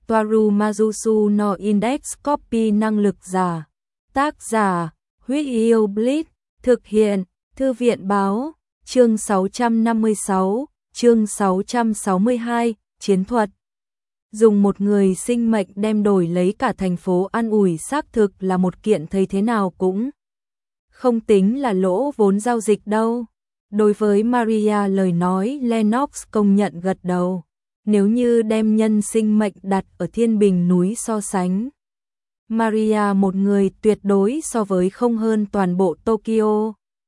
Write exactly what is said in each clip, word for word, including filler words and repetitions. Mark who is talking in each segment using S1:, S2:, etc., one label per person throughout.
S1: Toaru Majusu no Index Copy năng lực giả. Tác giả, Huyết Yêu Blitz, thực hiện, Thư viện báo, chương sáu trăm năm mươi sáu, chương sáu trăm sáu mươi hai, chiến thuật. Dùng một người sinh mệnh đem đổi lấy cả thành phố an ủi xác thực là một kiện thấy thế nào cũng không tính là lỗ vốn giao dịch đâu. Đối với Maria lời nói Lennox công nhận gật đầu. Nếu như đem nhân sinh mệnh đặt ở thiên bình núi so sánh, Maria một người tuyệt đối so với không hơn toàn bộ Tokyo.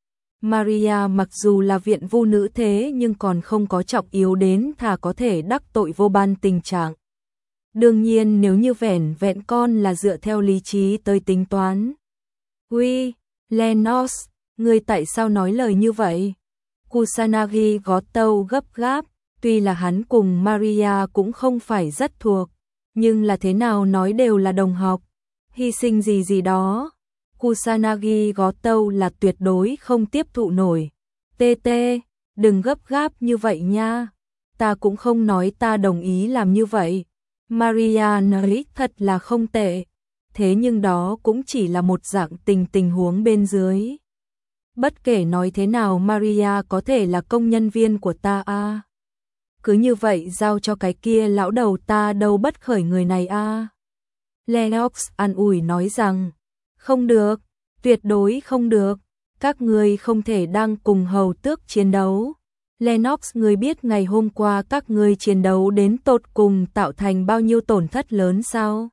S1: Maria mặc dù là viện vu nữ thế nhưng còn không có trọng yếu đến thà có thể đắc tội vô ban tình trạng. Đương nhiên nếu như vẻn vẹn con là dựa theo lý trí tới tính toán. Uy, Lennox, ngươi tại sao nói lời như vậy? Kusanagi gó tâu gấp gáp, tuy là hắn cùng Maria cũng không phải rất thuộc, nhưng là thế nào nói đều là đồng học, hy sinh gì gì đó. Kusanagi gó tâu là tuyệt đối không tiếp thụ nổi. Tê tê, đừng gấp gáp như vậy nha, ta cũng không nói ta đồng ý làm như vậy. Maria nói thật là không tệ, thế nhưng đó cũng chỉ là một dạng tình tình huống bên dưới. Bất kể nói thế nào Maria có thể là công nhân viên của ta a. Cứ như vậy giao cho cái kia lão đầu ta đâu bất khởi người này a. Lennox an ủi nói rằng, không được, tuyệt đối không được, các ngươi không thể đang cùng hầu tước chiến đấu. Lennox, ngươi biết ngày hôm qua các ngươi chiến đấu đến tột cùng tạo thành bao nhiêu tổn thất lớn sao?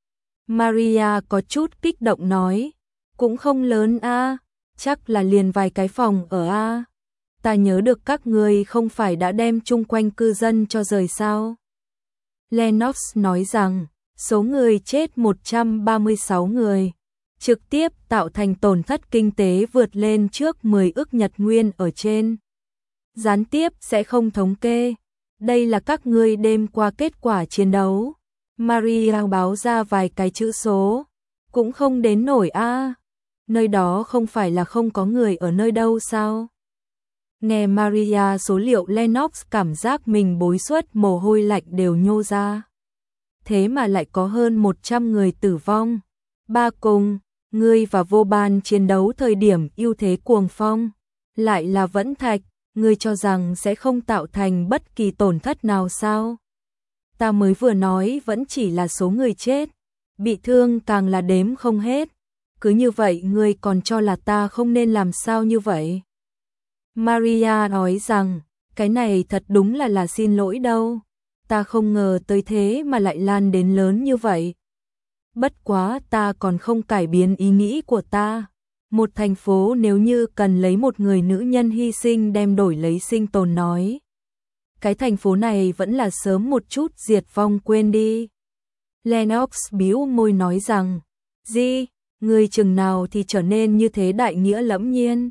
S1: Maria có chút kích động nói, cũng không lớn a, chắc là liền vài cái phòng ở a. Ta nhớ được các ngươi không phải đã đem chung quanh cư dân cho rời sao? Lennox nói rằng, số người chết một trăm ba mươi sáu người, trực tiếp tạo thành tổn thất kinh tế vượt lên trước mười ức Nhật Nguyên ở trên. Gián tiếp sẽ không thống kê. Đây là các ngươi đêm qua kết quả chiến đấu. Maria báo ra vài cái chữ số. Cũng không đến nổi a. Nơi đó không phải là không có người ở nơi đâu sao? Nghe Maria số liệu Lennox cảm giác mình bối xuất mồ hôi lạnh đều nhô ra. Thế mà lại có hơn một trăm người tử vong. Ba cùng, ngươi và vô ban chiến đấu thời điểm ưu thế cuồng phong. Lại là vẫn thạch. Ngươi cho rằng sẽ không tạo thành bất kỳ tổn thất nào sao? Ta mới vừa nói vẫn chỉ là số người chết, bị thương càng là đếm không hết. Cứ như vậy ngươi còn cho là ta không nên làm sao như vậy? Maria nói rằng, cái này thật đúng là là xin lỗi đâu. Ta không ngờ tới thế mà lại lan đến lớn như vậy. Bất quá ta còn không cải biến ý nghĩ của ta. Một thành phố nếu như cần lấy một người nữ nhân hy sinh đem đổi lấy sinh tồn nói. Cái thành phố này vẫn là sớm một chút diệt vong quên đi. Lennox bĩu môi nói rằng, gì, người chừng nào thì trở nên như thế đại nghĩa lẫm nhiên.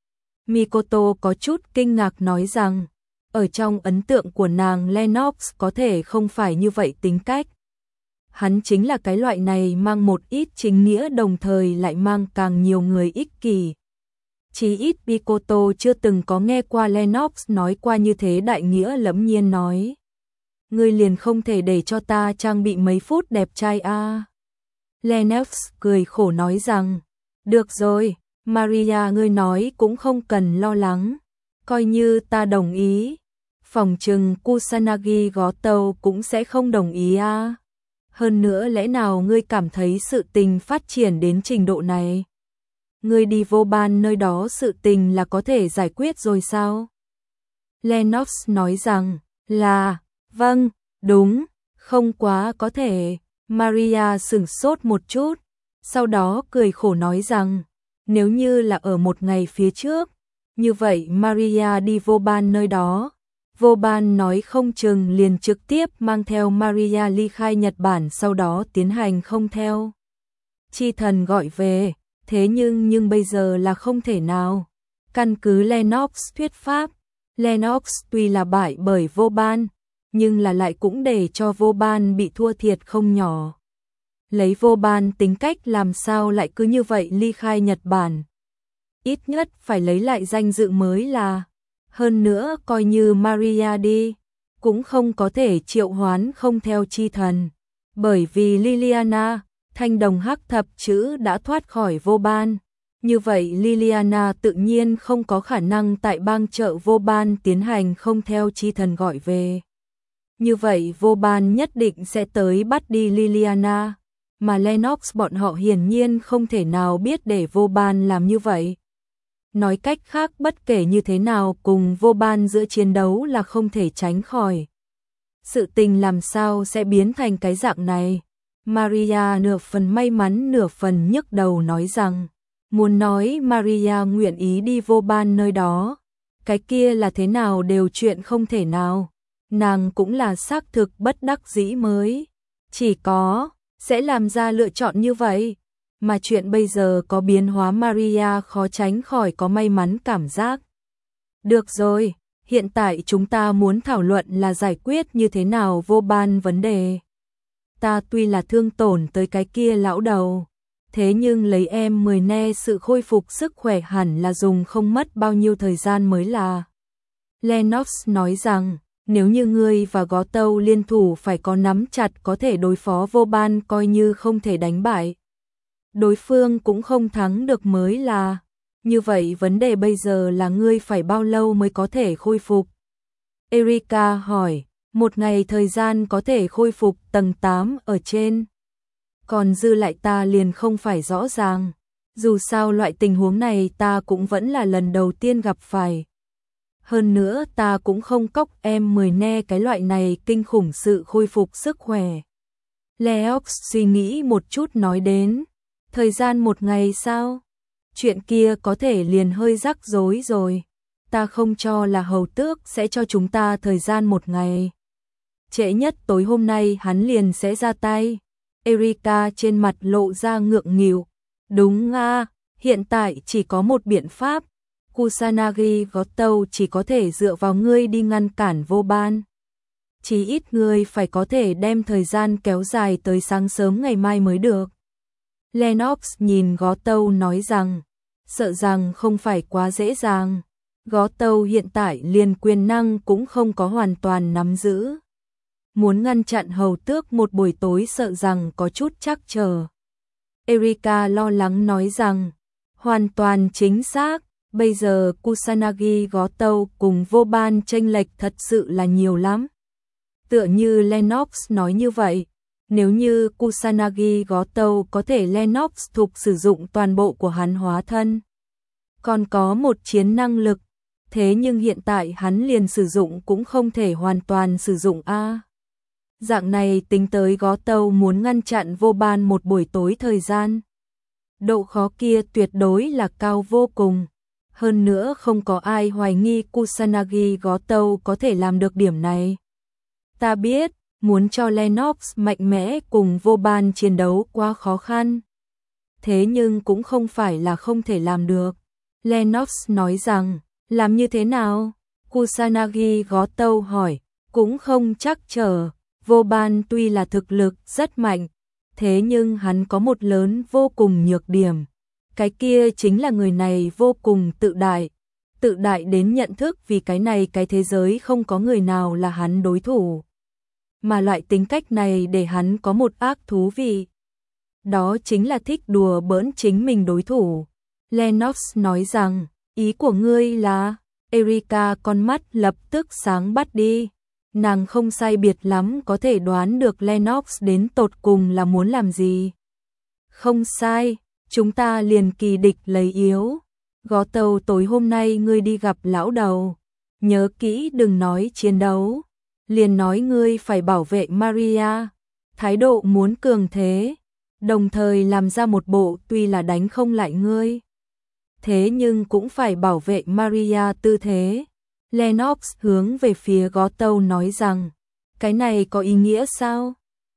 S1: Mikoto có chút kinh ngạc nói rằng, ở trong ấn tượng của nàng Lennox có thể không phải như vậy tính cách. Hắn chính là cái loại này mang một ít chính nghĩa đồng thời lại mang càng nhiều người ích kỷ. Chí ít Mikoto chưa từng có nghe qua Lennox nói qua như thế đại nghĩa lẫm nhiên nói. Ngươi liền không thể để cho ta trang bị mấy phút đẹp trai a. À. Lennox cười khổ nói rằng, được rồi, Maria ngươi nói cũng không cần lo lắng. Coi như ta đồng ý. Phòng trừng Kusanagi gó tâu cũng sẽ không đồng ý a. À. Hơn nữa lẽ nào ngươi cảm thấy sự tình phát triển đến trình độ này? Ngươi đi vô ban nơi đó sự tình là có thể giải quyết rồi sao? Lennox nói rằng, là, vâng, đúng, không quá có thể. Maria sửng sốt một chút, sau đó cười khổ nói rằng, nếu như là ở một ngày phía trước, như vậy Maria đi vô ban nơi đó. Vô ban nói không chừng liền trực tiếp mang theo Maria ly khai Nhật Bản sau đó tiến hành không theo. Chi thần gọi về, thế nhưng nhưng bây giờ là không thể nào. Căn cứ Lennox thuyết pháp, Lennox tuy là bại bởi vô ban, nhưng là lại cũng để cho vô ban bị thua thiệt không nhỏ. Lấy vô ban tính cách làm sao lại cứ như vậy ly khai Nhật Bản. Ít nhất phải lấy lại danh dự mới là. Hơn nữa coi như Maria đi, cũng không có thể triệu hoán không theo chi thần. Bởi vì Liliana, thanh đồng hắc thập chữ đã thoát khỏi vô ban. Như vậy Liliana tự nhiên không có khả năng tại bang chợ vô ban tiến hành không theo chi thần gọi về. Như vậy vô ban nhất định sẽ tới bắt đi Liliana, mà Lennox bọn họ hiển nhiên không thể nào biết để vô ban làm như vậy. Nói cách khác bất kể như thế nào cùng vô ban giữa chiến đấu là không thể tránh khỏi. Sự tình làm sao sẽ biến thành cái dạng này? Maria nửa phần may mắn nửa phần nhức đầu nói rằng, muốn nói Maria nguyện ý đi vô ban nơi đó, cái kia là thế nào đều chuyện không thể nào. Nàng cũng là xác thực bất đắc dĩ mới, chỉ có sẽ làm ra lựa chọn như vậy. Mà chuyện bây giờ có biến hóa Maria khó tránh khỏi có may mắn cảm giác. Được rồi, hiện tại chúng ta muốn thảo luận là giải quyết như thế nào vô ban vấn đề. Ta tuy là thương tổn tới cái kia lão đầu, thế nhưng lấy em mười ne sự khôi phục sức khỏe hẳn là dùng không mất bao nhiêu thời gian mới là. Lennox nói rằng, nếu như ngươi và Gó Tâu liên thủ phải có nắm chặt có thể đối phó vô ban coi như không thể đánh bại. Đối phương cũng không thắng được mới là. Như vậy vấn đề bây giờ là ngươi phải bao lâu mới có thể khôi phục? Erika hỏi, một ngày thời gian có thể khôi phục tầng tám ở trên. Còn dư lại ta liền không phải rõ ràng. Dù sao loại tình huống này ta cũng vẫn là lần đầu tiên gặp phải. Hơn nữa ta cũng không cóc em mười ne cái loại này kinh khủng sự khôi phục sức khỏe. Leox suy nghĩ một chút nói đến. Thời gian một ngày sao? Chuyện kia có thể liền hơi rắc rối rồi. Ta không cho là hầu tước sẽ cho chúng ta thời gian một ngày. Trễ nhất tối hôm nay hắn liền sẽ ra tay. Erika trên mặt lộ ra ngượng nghịu. Đúng nga, hiện tại chỉ có một biện pháp. Kusanagi Gó Tâu chỉ có thể dựa vào ngươi đi ngăn cản vô ban. Chỉ ít ngươi phải có thể đem thời gian kéo dài tới sáng sớm ngày mai mới được. Lennox nhìn Gó Tâu nói rằng, sợ rằng không phải quá dễ dàng. Gó Tâu hiện tại liền quyền năng cũng không có hoàn toàn nắm giữ. Muốn ngăn chặn hầu tước một buổi tối sợ rằng có chút trắc trở. Erika lo lắng nói rằng, hoàn toàn chính xác, bây giờ Kusanagi Gó Tâu cùng vô ban chênh lệch thật sự là nhiều lắm. Tựa như Lennox nói như vậy. Nếu như Kusanagi Gó Tâu có thể Lennox thuộc sử dụng toàn bộ của hắn hóa thân. Còn có một chiến năng lực, thế nhưng hiện tại hắn liền sử dụng cũng không thể hoàn toàn sử dụng a. Dạng này tính tới Gó Tâu muốn ngăn chặn vô ban một buổi tối thời gian. Độ khó kia tuyệt đối là cao vô cùng. Hơn nữa không có ai hoài nghi Kusanagi Gó Tâu có thể làm được điểm này. Ta biết. Muốn cho Lennox mạnh mẽ cùng vô ban chiến đấu quá khó khăn. Thế nhưng cũng không phải là không thể làm được. Lennox nói rằng, làm như thế nào? Kusanagi Gó Tâu hỏi, cũng không chắc chờ. Vô ban tuy là thực lực rất mạnh, thế nhưng hắn có một lớn vô cùng nhược điểm. Cái kia chính là người này vô cùng tự đại. Tự đại đến nhận thức vì cái này cái thế giới không có người nào là hắn đối thủ. Mà loại tính cách này để hắn có một ác thú vị. Đó chính là thích đùa bỡn chính mình đối thủ. Lennox nói rằng, ý của ngươi là, Erika con mắt lập tức sáng bắt đi. Nàng không sai biệt lắm có thể đoán được Lennox đến tột cùng là muốn làm gì. Không sai, chúng ta liền kỳ địch lấy yếu. Gó Tâu tối hôm nay ngươi đi gặp lão đầu. Nhớ kỹ đừng nói chiến đấu. Liền nói ngươi phải bảo vệ Maria, thái độ muốn cường thế, đồng thời làm ra một bộ tuy là đánh không lại ngươi. Thế nhưng cũng phải bảo vệ Maria tư thế. Lennox hướng về phía Gó Tâu nói rằng, cái này có ý nghĩa sao?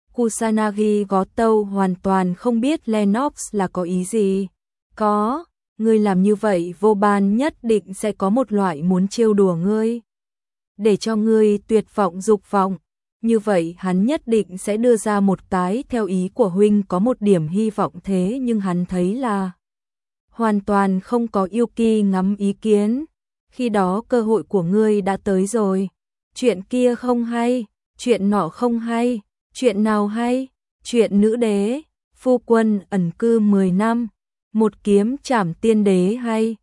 S1: Kusanagi Gó Tâu hoàn toàn không biết Lennox là có ý gì. Có, ngươi làm như vậy vô ban nhất định sẽ có một loại muốn trêu đùa ngươi. Để cho ngươi tuyệt vọng dục vọng, như vậy hắn nhất định sẽ đưa ra một cái theo ý của huynh có một điểm hy vọng thế nhưng hắn thấy là hoàn toàn không có yêu kỳ ngắm ý kiến. Khi đó cơ hội của ngươi đã tới rồi. Chuyện kia không hay, chuyện nọ không hay, chuyện nào hay? Chuyện nữ đế, phu quân ẩn cư mười năm, một kiếm trảm tiên đế hay.